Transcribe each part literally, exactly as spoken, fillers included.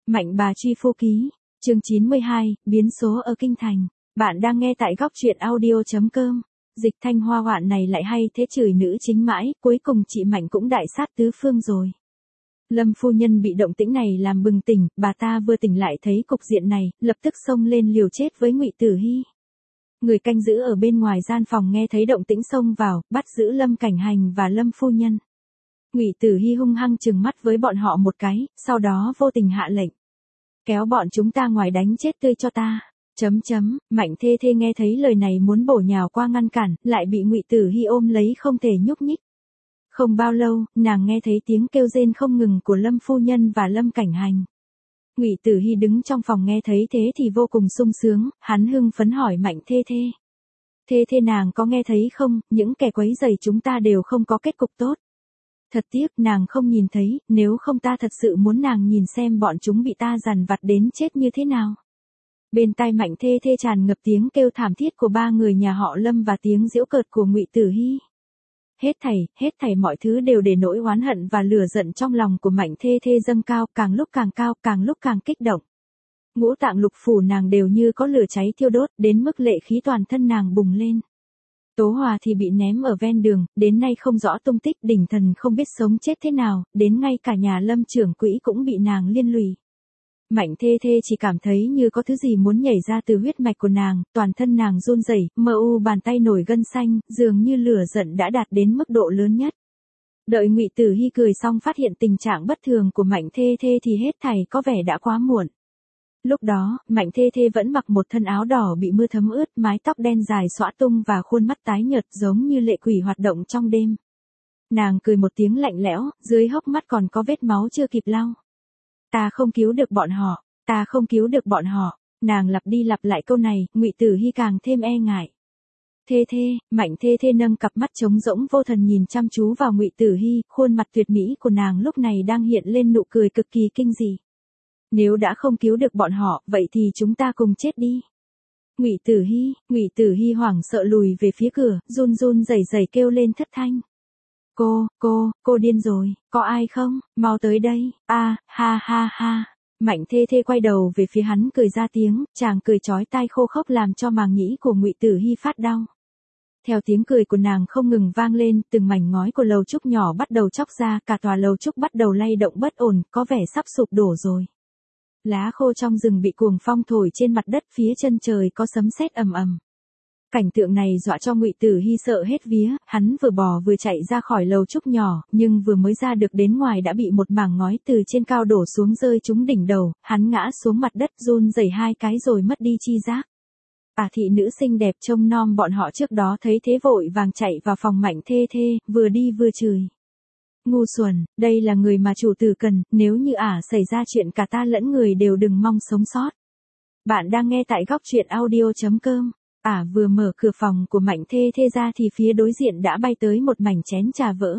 Mạnh bà truy phu ký, chương chín mươi hai, biến số ở kinh thành. Bạn đang nghe tại góc truyện audio.com. Dịch Thanh Hoa hoạn này lại hay thế, chửi nữ chính mãi, cuối cùng chị Mạnh cũng đại sát tứ phương rồi. Lâm phu nhân bị động tĩnh này làm bừng tỉnh, bà ta vừa tỉnh lại thấy cục diện này, lập tức xông lên liều chết với Ngụy Tử Hy. Người canh giữ ở bên ngoài gian phòng nghe thấy động tĩnh xông vào, bắt giữ Lâm Cảnh Hành và Lâm phu nhân. Ngụy Tử Hy hung hăng trừng mắt với bọn họ một cái, sau đó vô tình hạ lệnh. Kéo bọn chúng ta ngoài đánh chết tươi cho ta. Chấm chấm, Mạnh Thê Thê nghe thấy lời này muốn bổ nhào qua ngăn cản, lại bị Ngụy Tử Hy ôm lấy không thể nhúc nhích. Không bao lâu, nàng nghe thấy tiếng kêu rên không ngừng của Lâm phu nhân và Lâm Cảnh Hành. Ngụy Tử Hy đứng trong phòng nghe thấy thế thì vô cùng sung sướng, hắn hưng phấn hỏi Mạnh Thê Thê. Thê Thê nàng có nghe thấy không, những kẻ quấy rầy chúng ta đều không có kết cục tốt. Thật tiếc nàng không nhìn thấy, nếu không ta thật sự muốn nàng nhìn xem bọn chúng bị ta dằn vặt đến chết như thế nào. Bên tai Mạnh Thê Thê tràn ngập tiếng kêu thảm thiết của ba người nhà họ Lâm và tiếng giễu cợt của Ngụy Tử Hy. Hết thảy, hết thảy mọi thứ đều để nỗi oán hận và lửa giận trong lòng của Mạnh Thê Thê dâng cao, càng lúc càng cao, càng lúc càng kích động. Ngũ tạng lục phủ nàng đều như có lửa cháy thiêu đốt, đến mức lệ khí toàn thân nàng bùng lên. Tố Hòa thì bị ném ở ven đường, đến nay không rõ tung tích, Đỉnh Thần không biết sống chết thế nào, đến ngay cả nhà Lâm trưởng quỹ cũng bị nàng liên lụy. Mạnh Thê Thê chỉ cảm thấy như có thứ gì muốn nhảy ra từ huyết mạch của nàng, toàn thân nàng run rẩy, mơ u bàn tay nổi gân xanh, dường như lửa giận đã đạt đến mức độ lớn nhất. Đợi Ngụy Tử Hy cười xong phát hiện tình trạng bất thường của Mạnh Thê Thê thì hết thảy có vẻ đã quá muộn. Lúc đó, Mạnh Thê Thê vẫn mặc một thân áo đỏ bị mưa thấm ướt, mái tóc đen dài xõa tung và khuôn mắt tái nhợt giống như lệ quỷ hoạt động trong đêm. Nàng cười một tiếng lạnh lẽo, dưới hốc mắt còn có vết máu chưa kịp lau. Ta không cứu được bọn họ, ta không cứu được bọn họ, nàng lặp đi lặp lại câu này, Ngụy Tử Hy càng thêm e ngại. Thê Thê, Mạnh Thê Thê nâng cặp mắt trống rỗng vô thần nhìn chăm chú vào Ngụy Tử Hy, khuôn mặt tuyệt mỹ của nàng lúc này đang hiện lên nụ cười cực kỳ kinh dị. Nếu đã không cứu được bọn họ, vậy thì chúng ta cùng chết đi. Ngụy Tử Hy, Ngụy Tử Hy hoảng sợ lùi về phía cửa, run run rẩy rẩy kêu lên thất thanh. Cô, cô, cô điên rồi, có ai không, mau tới đây, a, à, ha ha ha. Mạnh Thê Thê quay đầu về phía hắn cười ra tiếng, chàng cười chói tai khô khốc làm cho màng nhĩ của Ngụy Tử Hy phát đau. Theo tiếng cười của nàng không ngừng vang lên, từng mảnh ngói của lầu trúc nhỏ bắt đầu chóc ra, cả tòa lầu trúc bắt đầu lay động bất ổn, có vẻ sắp sụp đổ rồi. Lá khô trong rừng bị cuồng phong thổi trên mặt đất, phía chân trời có sấm sét ầm ầm. Cảnh tượng này dọa cho Ngụy Tử Hy sợ hết vía, hắn vừa bò vừa chạy ra khỏi lầu trúc nhỏ, nhưng vừa mới ra được đến ngoài đã bị một mảng ngói từ trên cao đổ xuống rơi trúng đỉnh đầu, hắn ngã xuống mặt đất run rẩy hai cái rồi mất đi chi giác. À thị nữ xinh đẹp trông nom bọn họ trước đó thấy thế vội vàng chạy vào phòng Mạnh Thê Thê, vừa đi vừa chửi. Ngu xuẩn, đây là người mà chủ tử cần, nếu như ả à xảy ra chuyện cả ta lẫn người đều đừng mong sống sót. Bạn đang nghe tại góc truyện audio.com. Ả à vừa mở cửa phòng của Mạnh Thê Thê ra thì phía đối diện đã bay tới một mảnh chén trà vỡ.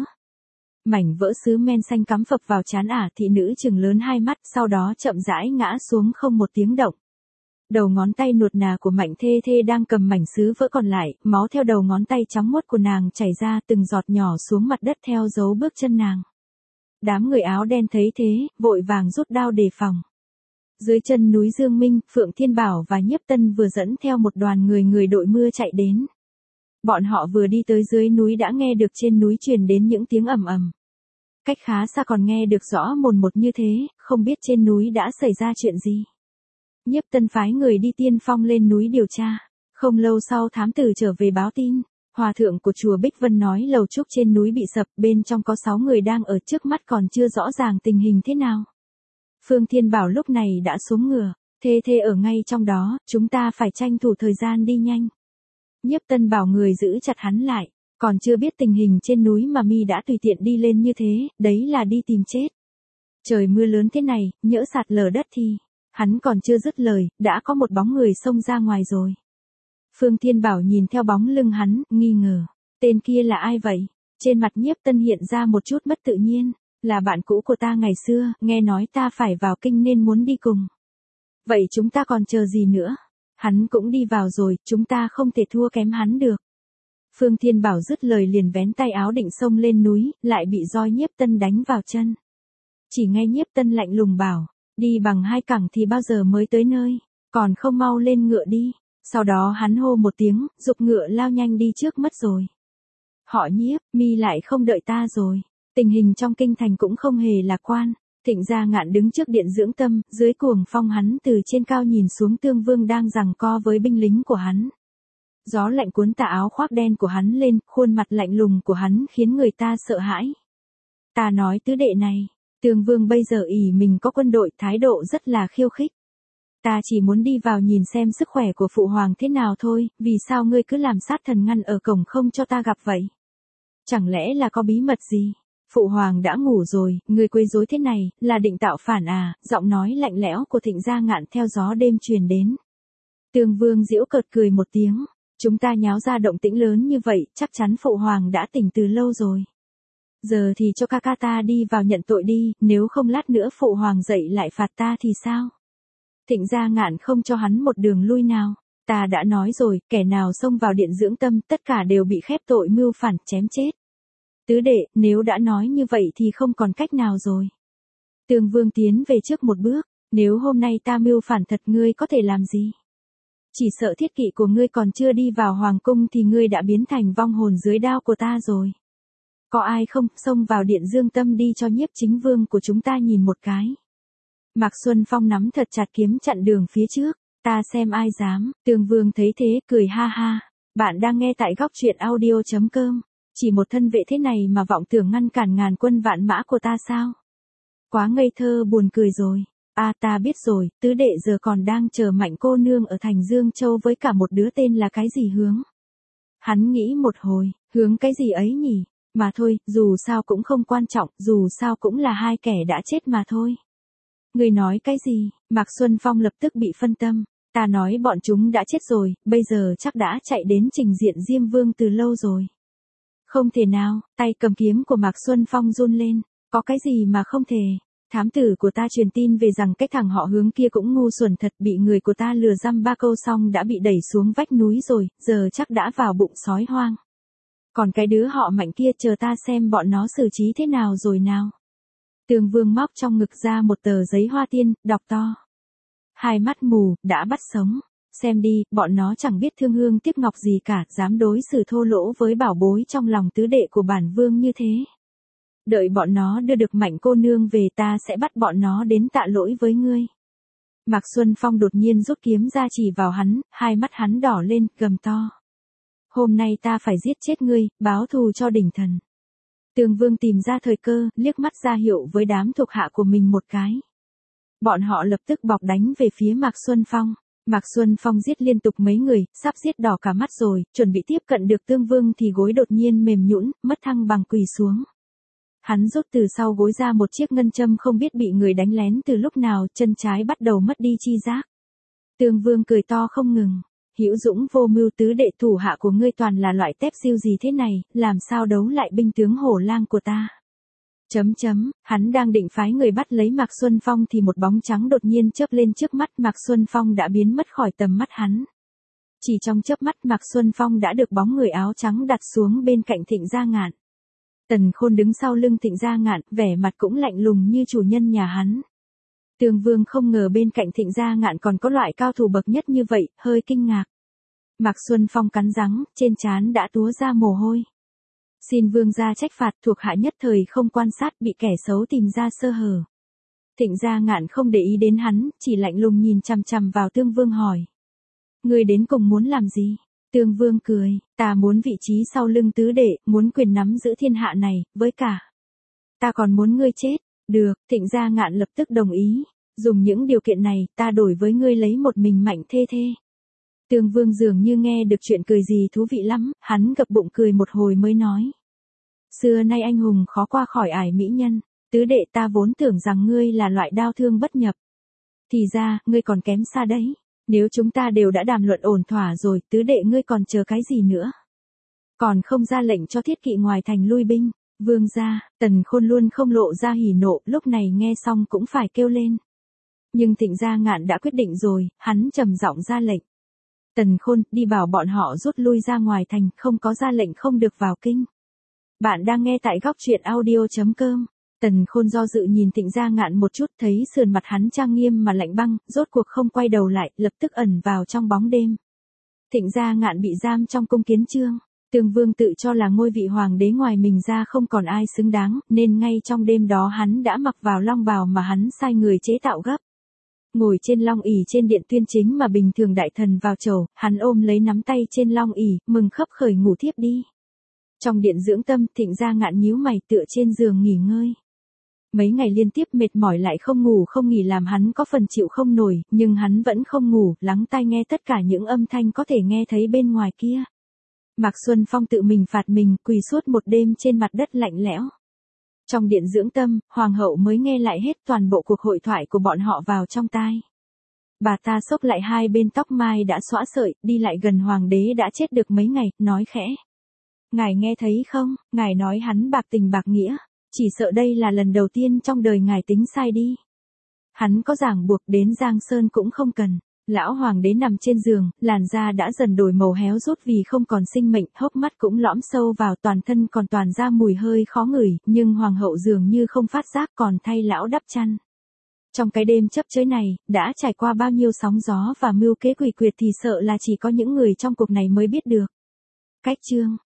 Mảnh vỡ sứ men xanh cắm phập vào trán ả, thị nữ trừng lớn hai mắt, sau đó chậm rãi ngã xuống không một tiếng động. Đầu ngón tay nuột nà của Mạnh Thê Thê đang cầm mảnh sứ vỡ còn lại, máu theo đầu ngón tay trắng muốt của nàng chảy ra từng giọt nhỏ xuống mặt đất theo dấu bước chân nàng. Đám người áo đen thấy thế, vội vàng rút đao đề phòng. Dưới chân núi Dương Minh, Phượng Thiên Bảo và Nhiếp Tân vừa dẫn theo một đoàn người người đội mưa chạy đến. Bọn họ vừa đi tới dưới núi đã nghe được trên núi truyền đến những tiếng ầm ầm. Cách khá xa còn nghe được rõ mồn một như thế, không biết trên núi đã xảy ra chuyện gì. Nhiếp Tân phái người đi tiên phong lên núi điều tra. Không lâu sau thám tử trở về báo tin. Hòa thượng của chùa Bích Vân nói lầu trúc trên núi bị sập, bên trong có sáu người đang ở, trước mắt còn chưa rõ ràng tình hình thế nào. Phương Thiên Bảo lúc này đã xuống ngựa, Thê Thê ở ngay trong đó, chúng ta phải tranh thủ thời gian đi nhanh. Nhiếp Tân bảo người giữ chặt hắn lại, còn chưa biết tình hình trên núi mà mi đã tùy tiện đi lên như thế, đấy là đi tìm chết. Trời mưa lớn thế này, nhỡ sạt lở đất thì, hắn còn chưa dứt lời, đã có một bóng người xông ra ngoài rồi. Phương Thiên Bảo nhìn theo bóng lưng hắn, nghi ngờ, tên kia là ai vậy? Trên mặt Nhiếp Tân hiện ra một chút mất tự nhiên. Là bạn cũ của ta ngày xưa, nghe nói ta phải vào kinh nên muốn đi cùng. Vậy chúng ta còn chờ gì nữa? Hắn cũng đi vào rồi, chúng ta không thể thua kém hắn được. Phương Thiên Bảo dứt lời liền vén tay áo định xông lên núi, lại bị roi Nhiếp Tân đánh vào chân. Chỉ nghe Nhiếp Tân lạnh lùng bảo, Đi bằng hai cẳng thì bao giờ mới tới nơi, còn không mau lên ngựa đi. Sau đó hắn hô một tiếng, giục ngựa lao nhanh đi trước mất rồi. Họ Nhiếp, mi lại không đợi ta rồi. Tình hình trong kinh thành cũng không hề lạc quan. Thịnh Gia Ngạn đứng trước điện dưỡng tâm, dưới cuồng phong hắn từ trên cao nhìn xuống Tương Vương đang giằng co với binh lính của hắn. Gió lạnh cuốn tà áo khoác đen của hắn lên, khuôn mặt lạnh lùng của hắn khiến người ta sợ hãi. Ta nói tứ đệ này, Tương Vương bây giờ ỷ mình có quân đội, thái độ rất là khiêu khích. Ta chỉ muốn đi vào nhìn xem sức khỏe của phụ hoàng thế nào thôi, vì sao ngươi cứ làm sát thần ngăn ở cổng không cho ta gặp vậy? Chẳng lẽ là có bí mật gì? Phụ hoàng đã ngủ rồi, ngươi quấy rối thế này, là định tạo phản à? Giọng nói lạnh lẽo của Thịnh Gia Ngạn theo gió đêm truyền đến. Tương Vương giễu cợt cười một tiếng, chúng ta nháo ra động tĩnh lớn như vậy, chắc chắn phụ hoàng đã tỉnh từ lâu rồi. Giờ thì cho ca ca ta đi vào nhận tội đi, nếu không lát nữa phụ hoàng dậy lại phạt ta thì sao? Thịnh Gia Ngạn không cho hắn một đường lui nào. Ta đã nói rồi, kẻ nào xông vào điện dưỡng tâm, tất cả đều bị khép tội mưu phản, chém chết. Tứ đệ, nếu đã nói như vậy thì không còn cách nào rồi. Tương Vương tiến về trước một bước, nếu hôm nay ta mưu phản thật ngươi có thể làm gì? Chỉ sợ thiết kỵ của ngươi còn chưa đi vào hoàng cung thì ngươi đã biến thành vong hồn dưới đao của ta rồi. Có ai không, xông vào điện dưỡng tâm đi cho Nhiếp Chính Vương của chúng ta nhìn một cái. Mạc Xuân Phong nắm thật chặt kiếm chặn đường phía trước, ta xem ai dám. Tương Vương thấy thế, cười ha ha. Bạn đang nghe tại góc truyện audio chấm com. Chỉ một thân vệ thế này mà vọng tưởng ngăn cản ngàn quân vạn mã của ta sao? Quá ngây thơ buồn cười rồi. À ta biết rồi, tứ đệ giờ còn đang chờ Mạnh cô nương ở thành Dương Châu với cả một đứa tên là cái gì Hướng. Hắn nghĩ một hồi, Hướng cái gì ấy nhỉ? Mà thôi, dù sao cũng không quan trọng, dù sao cũng là hai kẻ đã chết mà thôi. Người nói cái gì? Mạc Xuân Phong lập tức bị phân tâm. Ta nói bọn chúng đã chết rồi, bây giờ chắc đã chạy đến trình diện Diêm Vương từ lâu rồi. Không thể nào, tay cầm kiếm của Mạc Xuân Phong run lên. Có cái gì mà không thể? Thám tử của ta truyền tin về rằng cái thằng họ Hướng kia cũng ngu xuẩn thật, bị người của ta lừa dăm ba câu xong đã bị đẩy xuống vách núi rồi, giờ chắc đã vào bụng sói hoang. Còn cái đứa họ Mạnh kia chờ ta xem bọn nó xử trí thế nào rồi nào. Tương Vương móc trong ngực ra một tờ giấy hoa tiên, đọc to. Hai mắt mù, đã bắt sống. Xem đi, bọn nó chẳng biết thương hương tiếc ngọc gì cả, dám đối xử thô lỗ với bảo bối trong lòng tứ đệ của bản vương như thế. Đợi bọn nó đưa được Mạnh cô nương về ta sẽ bắt bọn nó đến tạ lỗi với ngươi. Mạc Xuân Phong đột nhiên rút kiếm ra chỉ vào hắn, hai mắt hắn đỏ lên, gầm to. Hôm nay ta phải giết chết ngươi, báo thù cho đỉnh thần. Tương Vương tìm ra thời cơ, liếc mắt ra hiệu với đám thuộc hạ của mình một cái. Bọn họ lập tức bọc đánh về phía Mạc Xuân Phong. Mạc Xuân Phong giết liên tục mấy người, sắp giết đỏ cả mắt rồi, chuẩn bị tiếp cận được Tương Vương thì gối đột nhiên mềm nhũn, mất thăng bằng quỳ xuống. Hắn rút từ sau gối ra một chiếc ngân châm không biết bị người đánh lén từ lúc nào, chân trái bắt đầu mất đi chi giác. Tương Vương cười to không ngừng. Hữu dũng vô mưu, tứ đệ thủ hạ của ngươi toàn là loại tép siêu gì thế này, làm sao đấu lại binh tướng hổ lang của ta. Chấm chấm, hắn đang định phái người bắt lấy Mạc Xuân Phong thì một bóng trắng đột nhiên chớp lên trước mắt, Mạc Xuân Phong đã biến mất khỏi tầm mắt hắn. Chỉ trong chớp mắt Mạc Xuân Phong đã được bóng người áo trắng đặt xuống bên cạnh Thịnh Gia Ngạn. Tần Khôn đứng sau lưng Thịnh Gia Ngạn, vẻ mặt cũng lạnh lùng như chủ nhân nhà hắn. Tương Vương không ngờ bên cạnh Thịnh Gia Ngạn còn có loại cao thủ bậc nhất như vậy, hơi kinh ngạc. Mạc Xuân Phong cắn răng, trên trán đã túa ra mồ hôi. Xin vương gia trách phạt, thuộc hạ nhất thời không quan sát, bị kẻ xấu tìm ra sơ hở. Thịnh Gia Ngạn không để ý đến hắn, chỉ lạnh lùng nhìn chằm chằm vào Tương Vương hỏi. Ngươi đến cùng muốn làm gì? Tương Vương cười, ta muốn vị trí sau lưng tứ đệ, muốn quyền nắm giữ thiên hạ này, với cả. Ta còn muốn ngươi chết. Được, Thịnh Gia Ngạn lập tức đồng ý. Dùng những điều kiện này, ta đổi với ngươi lấy một mình Mạnh thê thê. Tương Vương dường như nghe được chuyện cười gì thú vị lắm, hắn gập bụng cười một hồi mới nói. Xưa nay anh hùng khó qua khỏi ải mỹ nhân, tứ đệ ta vốn tưởng rằng ngươi là loại đao thương bất nhập. Thì ra, ngươi còn kém xa đấy. Nếu chúng ta đều đã đàm luận ổn thỏa rồi, tứ đệ ngươi còn chờ cái gì nữa? Còn không ra lệnh cho thiết kỵ ngoài thành lui binh. Vương gia, Tần Khôn luôn không lộ ra hỉ nộ, lúc này nghe xong cũng phải kêu lên. Nhưng Thịnh Gia Ngạn đã quyết định rồi, hắn trầm giọng ra lệnh. Tần Khôn, đi bảo bọn họ rút lui ra ngoài thành, không có ra lệnh không được vào kinh. Bạn đang nghe tại góc truyện audio chấm com. Tần Khôn do dự nhìn Thịnh Gia Ngạn một chút, thấy sườn mặt hắn trang nghiêm mà lạnh băng, rốt cuộc không quay đầu lại, lập tức ẩn vào trong bóng đêm. Thịnh Gia Ngạn bị giam trong cung Kiến Chương. Tương Vương tự cho là ngôi vị hoàng đế, ngoài mình ra không còn ai xứng đáng, nên ngay trong đêm đó hắn đã mặc vào long bào mà hắn sai người chế tạo gấp. Ngồi trên long ỷ trên điện tuyên chính mà bình thường đại thần vào chầu, hắn ôm lấy nắm tay trên long ỷ, mừng khấp khởi ngủ thiếp đi. Trong điện dưỡng tâm, Thịnh Gia Ngạn nhíu mày tựa trên giường nghỉ ngơi. Mấy ngày liên tiếp mệt mỏi lại không ngủ không nghỉ làm hắn có phần chịu không nổi, nhưng hắn vẫn không ngủ, lắng tai nghe tất cả những âm thanh có thể nghe thấy bên ngoài kia. Mạc Xuân Phong tự mình phạt mình, quỳ suốt một đêm trên mặt đất lạnh lẽo. Trong điện dưỡng tâm, hoàng hậu mới nghe lại hết toàn bộ cuộc hội thoại của bọn họ vào trong tai. Bà ta xốc lại hai bên tóc mai đã xõa sợi, đi lại gần hoàng đế đã chết được mấy ngày, nói khẽ. Ngài nghe thấy không, ngài nói hắn bạc tình bạc nghĩa, chỉ sợ đây là lần đầu tiên trong đời ngài tính sai đi. Hắn có ràng buộc đến Giang Sơn cũng không cần. Lão hoàng đế nằm trên giường, làn da đã dần đổi màu héo rút vì không còn sinh mệnh, hốc mắt cũng lõm sâu vào, toàn thân còn toàn ra mùi hơi khó ngửi, nhưng hoàng hậu dường như không phát giác, còn thay lão đắp chăn. Trong cái đêm chấp chới này, đã trải qua bao nhiêu sóng gió và mưu kế quỷ quyệt thì sợ là chỉ có những người trong cuộc này mới biết được. Cách chương